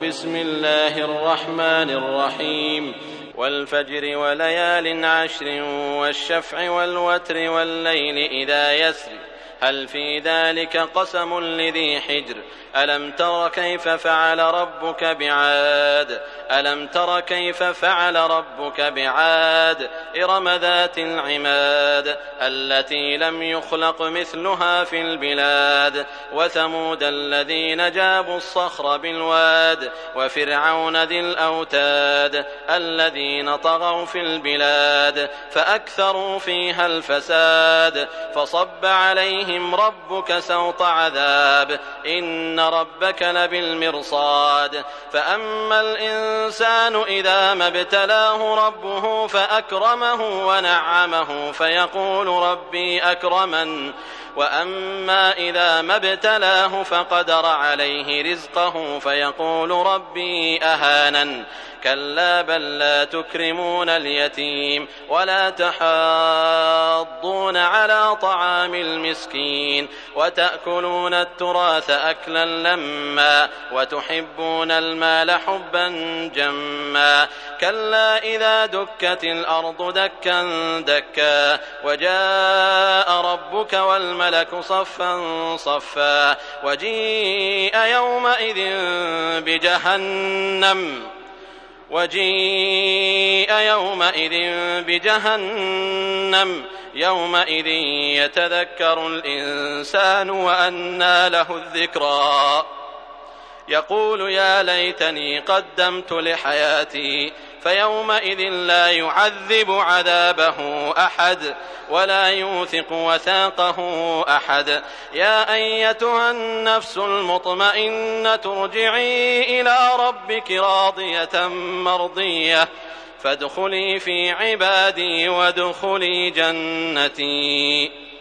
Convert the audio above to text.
بسم الله الرحمن الرحيم والفجر وليال عشر والشفع والوتر والليل إذا يسر هل في ذلك قسم لذي حجر ألم تر كيف فعل ربك بعاد ألم تر كيف فعل ربك بعاد إرم ذات العماد التي لم يخلق مثلها في البلاد وثمود الذين جابوا الصخر بالواد وفرعون ذي الأوتاد الذين طغوا في البلاد فأكثروا فيها الفساد فصب عليهم ربك سوط عذاب إن ربك لبالمرصاد فأما الإنسان إذا ما ابتلاه ربه فأكرمه ونعمه فيقول ربي أكرمن وأما إذا ما ابتلاه فقدر عليه رزقه فيقول ربي أهانن كلا بل لا تكرمون اليتيم ولا تحاضون على طعام المسكين وتأكلون التراث أكلا لما وتحبون المال حبا جما كلا إذا دكت الأرض دكا دكا وجاء ربك والملك صفا صفا وجيء يومئذ بجهنم يومئذ يتذكر الإنسان وأنى له الذكرى يقول يا ليتني قدمت لحياتي فيومئذ لا يعذب عذابه أحد ولا يوثق وثاقه أحد يا أيتها النفس المطمئنة ارجعي إلى ربك راضية مرضية فادخلي في عبادي وادخلي جنتي.